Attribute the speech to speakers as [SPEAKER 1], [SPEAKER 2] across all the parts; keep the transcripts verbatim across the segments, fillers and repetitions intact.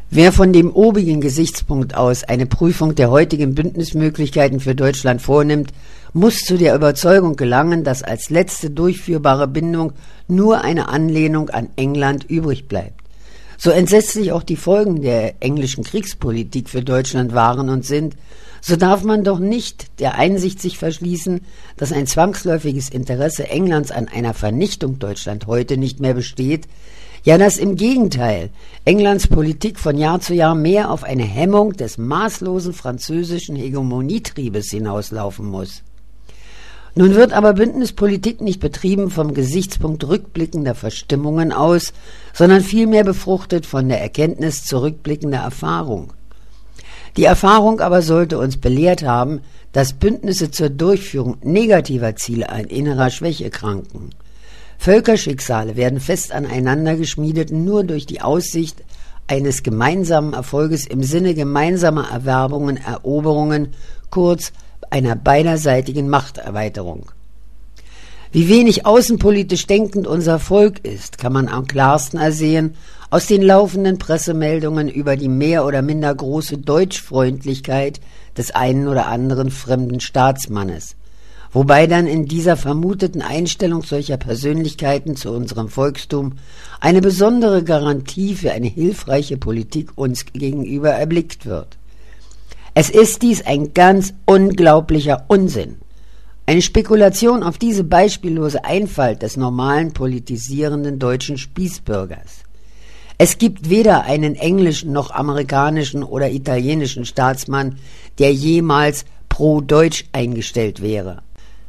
[SPEAKER 1] Wer von dem obigen Gesichtspunkt aus eine Prüfung der heutigen Bündnismöglichkeiten für Deutschland vornimmt, muss zu der Überzeugung gelangen, dass als letzte durchführbare Bindung nur eine Anlehnung an England übrig bleibt. So entsetzlich auch die Folgen der englischen Kriegspolitik für Deutschland waren und sind, so darf man doch nicht der Einsicht sich verschließen, dass ein zwangsläufiges Interesse Englands an einer Vernichtung Deutschland heute nicht mehr besteht, ja, dass im Gegenteil Englands Politik von Jahr zu Jahr mehr auf eine Hemmung des maßlosen französischen Hegemonietriebes hinauslaufen muss. Nun wird aber Bündnispolitik nicht betrieben vom Gesichtspunkt rückblickender Verstimmungen aus, sondern vielmehr befruchtet von der Erkenntnis zurückblickender Erfahrung. Die Erfahrung aber sollte uns belehrt haben, dass Bündnisse zur Durchführung negativer Ziele an innerer Schwäche kranken. Völkerschicksale werden fest aneinander geschmiedet nur durch die Aussicht eines gemeinsamen Erfolges im Sinne gemeinsamer Erwerbungen, Eroberungen, kurz einer beiderseitigen Machterweiterung. Wie wenig außenpolitisch denkend unser Volk ist, kann man am klarsten ersehen aus den laufenden Pressemeldungen über die mehr oder minder große Deutschfreundlichkeit des einen oder anderen fremden Staatsmannes, wobei dann in dieser vermuteten Einstellung solcher Persönlichkeiten zu unserem Volkstum eine besondere Garantie für eine hilfreiche Politik uns gegenüber erblickt wird. Es ist dies ein ganz unglaublicher Unsinn, eine Spekulation auf diese beispiellose Einfalt des normalen politisierenden deutschen Spießbürgers. Es gibt weder einen englischen noch amerikanischen oder italienischen Staatsmann, der jemals pro-deutsch eingestellt wäre.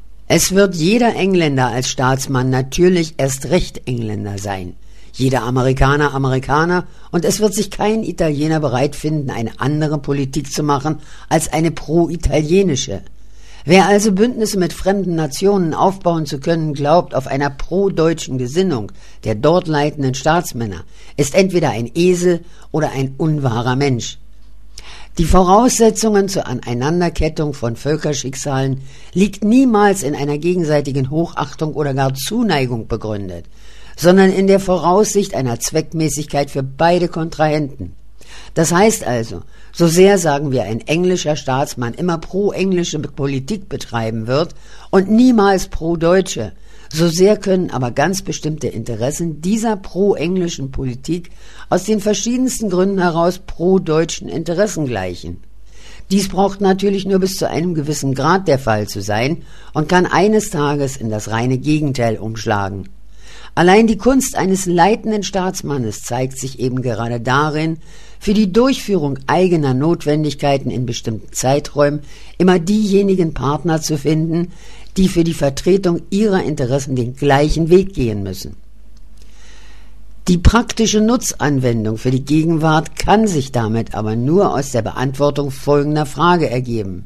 [SPEAKER 1] Es wird jeder Engländer als Staatsmann natürlich erst recht Engländer sein, jeder Amerikaner Amerikaner, und es wird sich kein Italiener bereit finden, eine andere Politik zu machen als eine pro-italienische. Wer also Bündnisse mit fremden Nationen aufbauen zu können glaubt auf einer pro-deutschen Gesinnung der dort leitenden Staatsmänner, ist entweder ein Esel oder ein unwahrer Mensch. Die Voraussetzungen zur Aneinanderkettung von Völkerschicksalen liegt niemals in einer gegenseitigen Hochachtung oder gar Zuneigung begründet, sondern in der Voraussicht einer Zweckmäßigkeit für beide Kontrahenten. Das heißt also, so sehr, sagen wir, ein englischer Staatsmann immer pro-englische Politik betreiben wird und niemals pro-deutsche, so sehr können aber ganz bestimmte Interessen dieser pro-englischen Politik aus den verschiedensten Gründen heraus pro-deutschen Interessen gleichen. Dies braucht natürlich nur bis zu einem gewissen Grad der Fall zu sein und kann eines Tages in das reine Gegenteil umschlagen. Allein die Kunst eines leitenden Staatsmannes zeigt sich eben gerade darin, für die Durchführung eigener Notwendigkeiten in bestimmten Zeiträumen immer diejenigen Partner zu finden, die für die Vertretung ihrer Interessen den gleichen Weg gehen müssen. Die praktische Nutzanwendung für die Gegenwart kann sich damit aber nur aus der Beantwortung folgender Frage ergeben.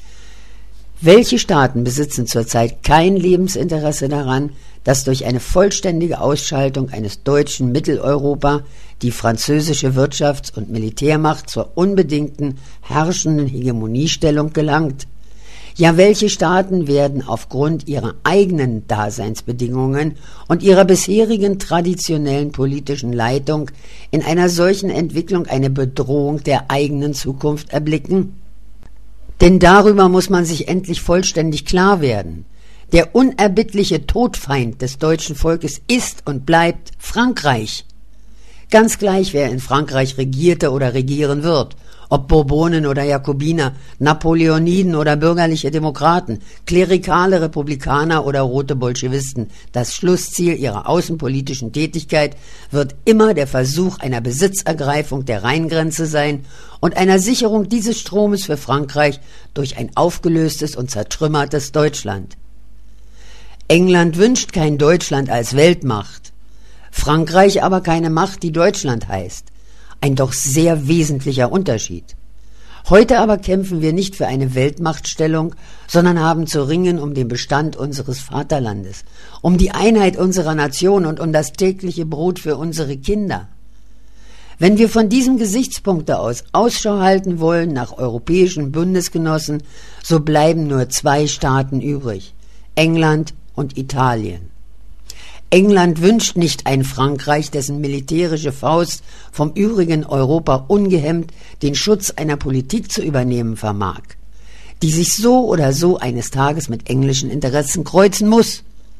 [SPEAKER 1] Welche Staaten besitzen zurzeit kein Lebensinteresse daran, dass durch eine vollständige Ausschaltung eines deutschen Mitteleuropa die französische Wirtschafts- und Militärmacht zur unbedingten herrschenden Hegemoniestellung gelangt? Ja, welche Staaten werden aufgrund ihrer eigenen Daseinsbedingungen und ihrer bisherigen traditionellen politischen Leitung in einer solchen Entwicklung eine Bedrohung der eigenen Zukunft erblicken? Denn darüber muss man sich endlich vollständig klar werden. Der unerbittliche Todfeind des deutschen Volkes ist und bleibt Frankreich. Ganz gleich, wer in Frankreich regierte oder regieren wird, ob Bourbonen oder Jakobiner, Napoleoniden oder bürgerliche Demokraten, klerikale Republikaner oder rote Bolschewisten, das Schlussziel ihrer außenpolitischen Tätigkeit wird immer der Versuch einer Besitzergreifung der Rheingrenze sein und einer Sicherung dieses Stromes für Frankreich durch ein aufgelöstes und zertrümmertes Deutschland. England wünscht kein Deutschland als Weltmacht, Frankreich aber keine Macht, die Deutschland heißt. Ein doch sehr wesentlicher Unterschied. Heute aber kämpfen wir nicht für eine Weltmachtstellung, sondern haben zu ringen um den Bestand unseres Vaterlandes, um die Einheit unserer Nation und um das tägliche Brot für unsere Kinder. Wenn wir von diesem Gesichtspunkte aus Ausschau halten wollen nach europäischen Bundesgenossen, so bleiben nur zwei Staaten übrig: England und Italien. England wünscht nicht ein Frankreich, dessen militärische Faust vom übrigen Europa ungehemmt den Schutz einer Politik zu übernehmen vermag, die sich so oder so eines Tages mit englischen Interessen kreuzen muss.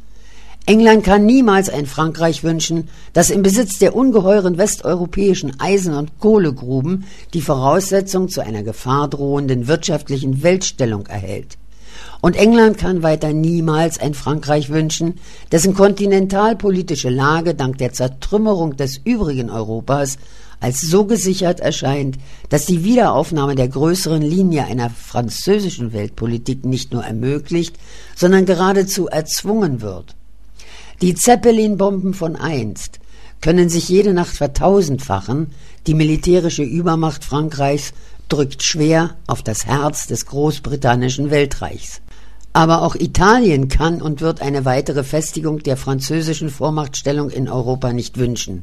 [SPEAKER 1] England kann niemals ein Frankreich wünschen, das im Besitz der ungeheuren westeuropäischen Eisen- und Kohlegruben die Voraussetzung zu einer gefahrdrohenden wirtschaftlichen Weltstellung erhält. Und England kann weiter niemals ein Frankreich wünschen, dessen kontinentalpolitische Lage dank der Zertrümmerung des übrigen Europas als so gesichert erscheint, dass die Wiederaufnahme der größeren Linie einer französischen Weltpolitik nicht nur ermöglicht, sondern geradezu erzwungen wird. Die Zeppelin-Bomben von einst können sich jede Nacht vertausendfachen, die militärische Übermacht Frankreichs drückt schwer auf das Herz des großbritannischen Weltreichs. Aber auch Italien kann und wird eine weitere Festigung der französischen Vormachtstellung in Europa nicht wünschen.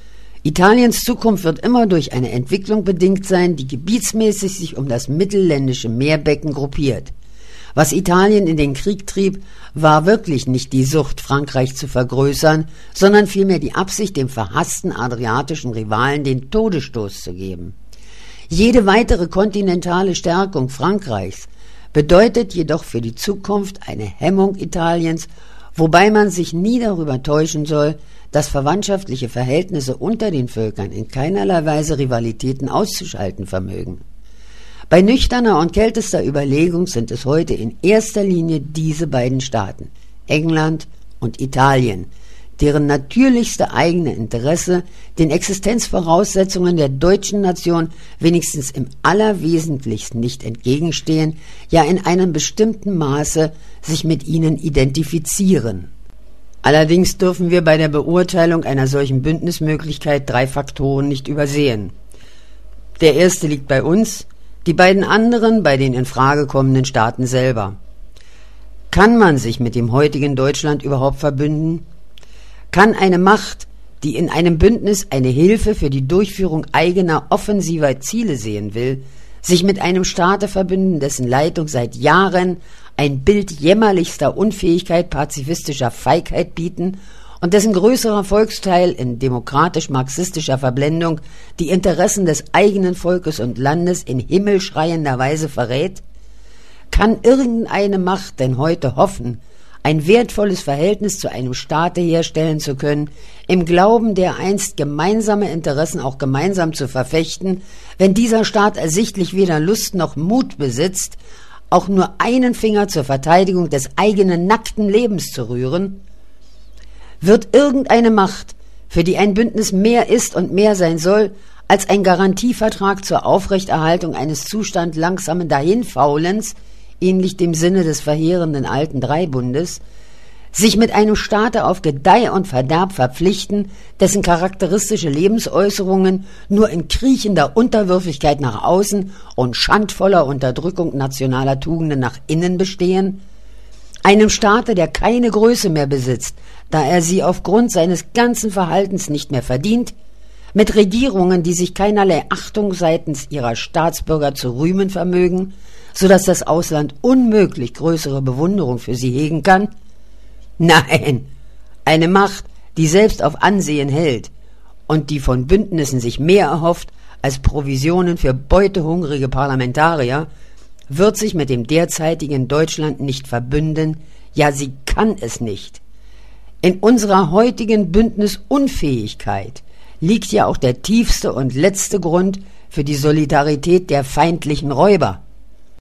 [SPEAKER 1] Italiens Zukunft wird immer durch eine Entwicklung bedingt sein, die gebietsmäßig sich um das mittelländische Meerbecken gruppiert. Was Italien in den Krieg trieb, war wirklich nicht die Sucht, Frankreich zu vergrößern, sondern vielmehr die Absicht, dem verhassten adriatischen Rivalen den Todesstoß zu geben. Jede weitere kontinentale Stärkung Frankreichs bedeutet jedoch für die Zukunft eine Hemmung Italiens, wobei man sich nie darüber täuschen soll, dass verwandtschaftliche Verhältnisse unter den Völkern in keinerlei Weise Rivalitäten auszuschalten vermögen. Bei nüchterner und kältester Überlegung sind es heute in erster Linie diese beiden Staaten, England und Italien, deren natürlichste eigene Interesse den Existenzvoraussetzungen der deutschen Nation wenigstens im Allerwesentlichsten nicht entgegenstehen, ja in einem bestimmten Maße sich mit ihnen identifizieren. Allerdings dürfen wir bei der Beurteilung einer solchen Bündnismöglichkeit drei Faktoren nicht übersehen. Der erste liegt bei uns, die beiden anderen bei den in Frage kommenden Staaten selber. Kann man sich mit dem heutigen Deutschland überhaupt verbünden? Kann eine Macht, die in einem Bündnis eine Hilfe für die Durchführung eigener offensiver Ziele sehen will, sich mit einem Staate verbünden, dessen Leitung seit Jahren ein Bild jämmerlichster Unfähigkeit, pazifistischer Feigheit bieten und dessen größerer Volksteil in demokratisch-marxistischer Verblendung die Interessen des eigenen Volkes und Landes in himmelschreiender Weise verrät? Kann irgendeine Macht denn heute hoffen, ein wertvolles Verhältnis zu einem Staate herstellen zu können, im Glauben, dereinst gemeinsame Interessen auch gemeinsam zu verfechten, wenn dieser Staat ersichtlich weder Lust noch Mut besitzt, auch nur einen Finger zur Verteidigung des eigenen nackten Lebens zu rühren? Wird irgendeine Macht, für die ein Bündnis mehr ist und mehr sein soll, als ein Garantievertrag zur Aufrechterhaltung eines Zustand langsamen Dahinfaulens, ähnlich dem Sinne des verheerenden alten Dreibundes, sich mit einem Staate auf Gedeih und Verderb verpflichten, dessen charakteristische Lebensäußerungen nur in kriechender Unterwürfigkeit nach außen und schandvoller Unterdrückung nationaler Tugenden nach innen bestehen? Einem Staate, der keine Größe mehr besitzt, da er sie aufgrund seines ganzen Verhaltens nicht mehr verdient, mit Regierungen, die sich keinerlei Achtung seitens ihrer Staatsbürger zu rühmen vermögen, so dass das Ausland unmöglich größere Bewunderung für sie hegen kann? Nein, eine Macht, die selbst auf Ansehen hält und die von Bündnissen sich mehr erhofft als Provisionen für beutehungrige Parlamentarier, wird sich mit dem derzeitigen Deutschland nicht verbünden, ja, sie kann es nicht. In unserer heutigen Bündnisunfähigkeit liegt ja auch der tiefste und letzte Grund für die Solidarität der feindlichen Räuber.